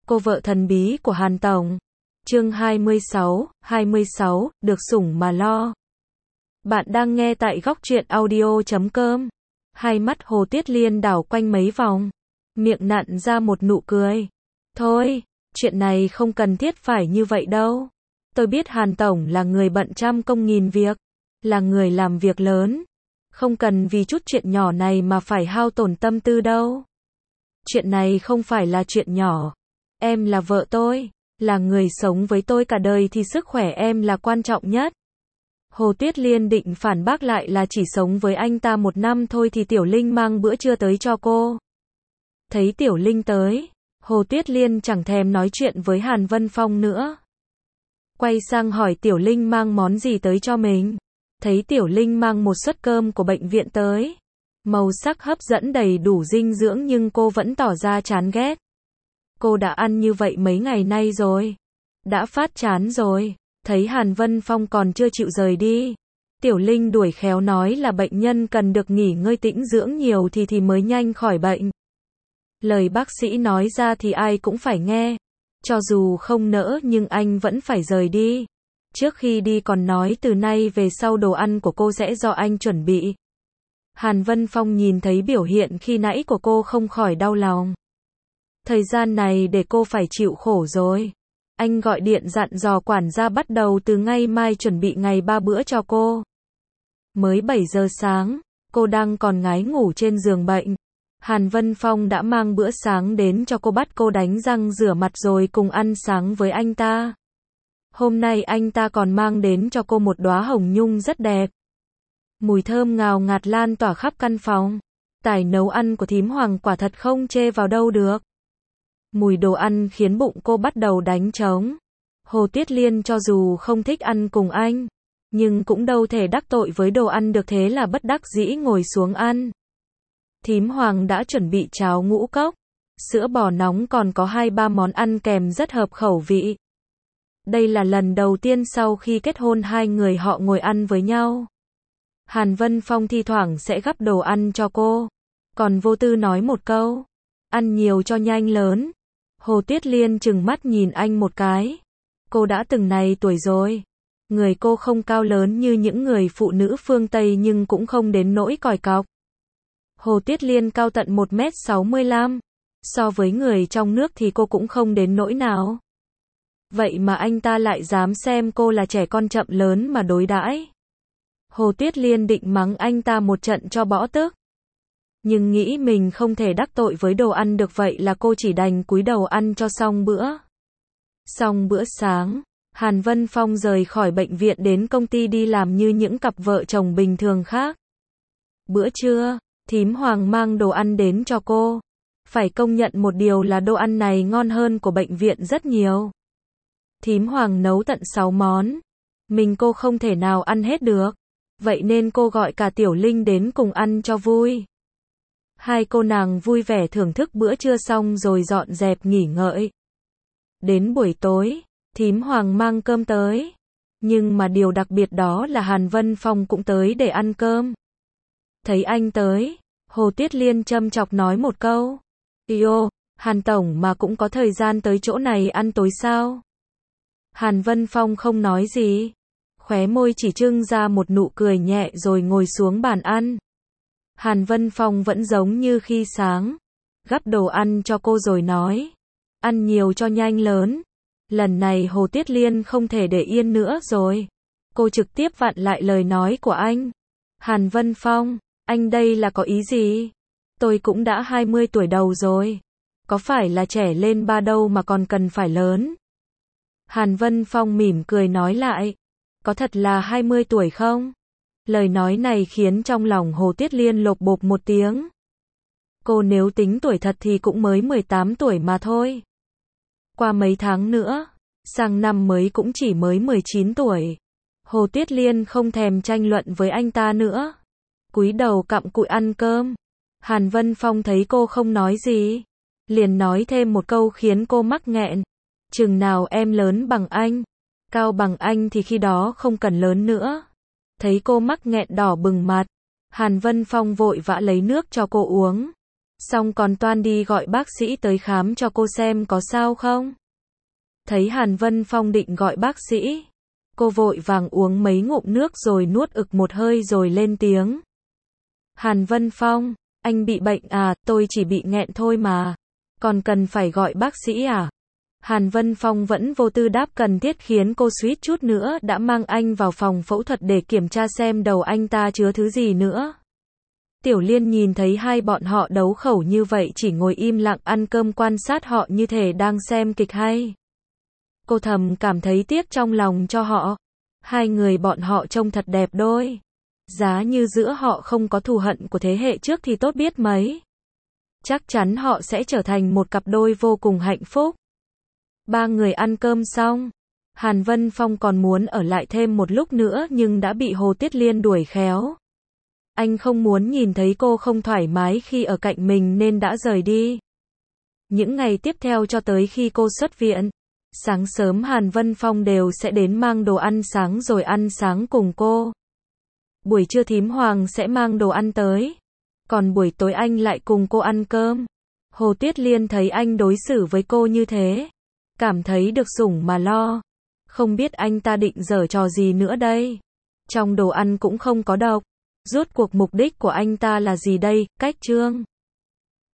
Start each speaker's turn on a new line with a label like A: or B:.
A: Cô vợ thần bí của Hàn Tổng. Chương 26, được sủng mà lo. Bạn đang nghe tại góc truyện audio.com. Hai mắt Hồ Tuyết Liên đảo quanh mấy vòng, miệng nặn ra một nụ cười. Thôi, chuyện này không cần thiết phải như vậy đâu. Tôi biết Hàn Tổng là người bận trăm công nghìn việc, là người làm việc lớn. Không cần vì chút chuyện nhỏ này mà phải hao tổn tâm tư đâu. Chuyện này không phải là chuyện nhỏ. Em là vợ tôi, là người sống với tôi cả đời thì sức khỏe em là quan trọng nhất. Hồ Tuyết Liên định phản bác lại là chỉ sống với anh ta 1 năm thôi thì Tiểu Linh mang bữa trưa tới cho cô. Thấy Tiểu Linh tới, Hồ Tuyết Liên chẳng thèm nói chuyện với Hàn Vân Phong nữa. Quay sang hỏi Tiểu Linh mang món gì tới cho mình. Thấy Tiểu Linh mang một suất cơm của bệnh viện tới. Màu sắc hấp dẫn đầy đủ dinh dưỡng nhưng cô vẫn tỏ ra chán ghét. Cô đã ăn như vậy mấy ngày nay rồi. Đã phát chán rồi. Thấy Hàn Vân Phong còn chưa chịu rời đi. Tiểu Linh đuổi khéo nói là bệnh nhân cần được nghỉ ngơi tĩnh dưỡng nhiều thì mới nhanh khỏi bệnh. Lời bác sĩ nói ra thì ai cũng phải nghe. Cho dù không nỡ nhưng anh vẫn phải rời đi. Trước khi đi còn nói từ nay về sau đồ ăn của cô sẽ do anh chuẩn bị. Hàn Vân Phong nhìn thấy biểu hiện khi nãy của cô không khỏi đau lòng. Thời gian này để cô phải chịu khổ rồi. Anh gọi điện dặn dò quản gia bắt đầu từ ngày mai chuẩn bị ngày 3 bữa cho cô. Mới 7 giờ sáng, cô đang còn ngái ngủ trên giường bệnh. Hàn Vân Phong đã mang bữa sáng đến cho cô, bắt cô đánh răng rửa mặt rồi cùng ăn sáng với anh ta. Hôm nay anh ta còn mang đến cho cô một đóa hồng nhung rất đẹp. Mùi thơm ngào ngạt lan tỏa khắp căn phòng. Tài nấu ăn của thím Hoàng quả thật không chê vào đâu được. Mùi đồ ăn khiến bụng cô bắt đầu đánh trống. Hồ Tuyết Liên cho dù không thích ăn cùng anh, nhưng cũng đâu thể đắc tội với đồ ăn được, thế là bất đắc dĩ ngồi xuống ăn. Thím Hoàng đã chuẩn bị cháo ngũ cốc, sữa bò nóng còn có 2-3 món ăn kèm rất hợp khẩu vị. Đây là lần đầu tiên sau khi kết hôn hai người họ ngồi ăn với nhau. Hàn Vân Phong thi thoảng sẽ gắp đồ ăn cho cô, còn vô tư nói một câu, ăn nhiều cho nhanh lớn. Hồ Tuyết Liên trừng mắt nhìn anh một cái. Cô đã từng này tuổi rồi. Người cô không cao lớn như những người phụ nữ phương Tây nhưng cũng không đến nỗi còi cọc. Hồ Tuyết Liên cao tận 1m65. So với người trong nước thì cô cũng không đến nỗi nào. Vậy mà anh ta lại dám xem cô là trẻ con chậm lớn mà đối đãi. Hồ Tuyết Liên định mắng anh ta một trận cho bỏ tức. Nhưng nghĩ mình không thể đắc tội với đồ ăn được, vậy là cô chỉ đành cúi đầu ăn cho xong bữa. Xong bữa sáng, Hàn Vân Phong rời khỏi bệnh viện đến công ty đi làm như những cặp vợ chồng bình thường khác. Bữa trưa, thím Hoàng mang đồ ăn đến cho cô. Phải công nhận một điều là đồ ăn này ngon hơn của bệnh viện rất nhiều. Thím Hoàng nấu tận 6 món. Mình cô không thể nào ăn hết được. Vậy nên cô gọi cả Tiểu Linh đến cùng ăn cho vui. Hai cô nàng vui vẻ thưởng thức bữa trưa xong rồi dọn dẹp nghỉ ngơi. Đến buổi tối, thím Hoàng mang cơm tới. Nhưng mà điều đặc biệt đó là Hàn Vân Phong cũng tới để ăn cơm. Thấy anh tới, Hồ Tuyết Liên châm chọc nói một câu. Yêu, Hàn Tổng mà cũng có thời gian tới chỗ này ăn tối sao? Hàn Vân Phong không nói gì. Khóe môi chỉ trưng ra một nụ cười nhẹ rồi ngồi xuống bàn ăn. Hàn Vân Phong vẫn giống như khi sáng. Gắp đồ ăn cho cô rồi nói. Ăn nhiều cho nhanh lớn. Lần này Hồ Tuyết Liên không thể để yên nữa rồi. Cô trực tiếp vặn lại lời nói của anh. Hàn Vân Phong, anh đây là có ý gì? Tôi cũng đã 20 tuổi đầu rồi. Có phải là trẻ lên ba đâu mà còn cần phải lớn? Hàn Vân Phong mỉm cười nói lại. Có thật là 20 tuổi không? Lời nói này khiến trong lòng Hồ Tuyết Liên lộp bộp một tiếng. Cô nếu tính tuổi thật thì cũng mới 18 tuổi mà thôi. Qua mấy tháng nữa, sang năm mới cũng chỉ mới 19 tuổi. Hồ Tuyết Liên không thèm tranh luận với anh ta nữa. Cúi đầu cặm cụi ăn cơm. Hàn Vân Phong thấy cô không nói gì, liền nói thêm một câu khiến cô mắc nghẹn. Chừng nào em lớn bằng anh, cao bằng anh thì khi đó không cần lớn nữa. Thấy cô mắc nghẹn đỏ bừng mặt, Hàn Vân Phong vội vã lấy nước cho cô uống. Xong còn toan đi gọi bác sĩ tới khám cho cô xem có sao không. Thấy Hàn Vân Phong định gọi bác sĩ, cô vội vàng uống mấy ngụm nước rồi nuốt ực một hơi rồi lên tiếng. Hàn Vân Phong, anh bị bệnh à? Tôi chỉ bị nghẹn thôi mà. Còn cần phải gọi bác sĩ à? Hàn Vân Phong vẫn vô tư đáp cần thiết khiến cô suýt chút nữa đã mang anh vào phòng phẫu thuật để kiểm tra xem đầu anh ta chứa thứ gì nữa. Tiểu Liên nhìn thấy hai bọn họ đấu khẩu như vậy chỉ ngồi im lặng ăn cơm quan sát họ như thể đang xem kịch hay. Cô thầm cảm thấy tiếc trong lòng cho họ. Hai người bọn họ trông thật đẹp đôi. Giá như giữa họ không có thù hận của thế hệ trước thì tốt biết mấy. Chắc chắn họ sẽ trở thành một cặp đôi vô cùng hạnh phúc. Ba người ăn cơm xong, Hàn Vân Phong còn muốn ở lại thêm một lúc nữa nhưng đã bị Hồ Tiết Liên đuổi khéo. Anh không muốn nhìn thấy cô không thoải mái khi ở cạnh mình nên đã rời đi. Những ngày tiếp theo cho tới khi cô xuất viện, sáng sớm Hàn Vân Phong đều sẽ đến mang đồ ăn sáng rồi ăn sáng cùng cô. Buổi trưa thím Hoàng sẽ mang đồ ăn tới. Còn buổi tối anh lại cùng cô ăn cơm. Hồ Tuyết Liên thấy anh đối xử với cô như thế, cảm thấy được sủng mà lo. Không biết anh ta định giở trò gì nữa đây. Trong đồ ăn cũng không có độc. Rốt cuộc mục đích của anh ta là gì đây? Cách chương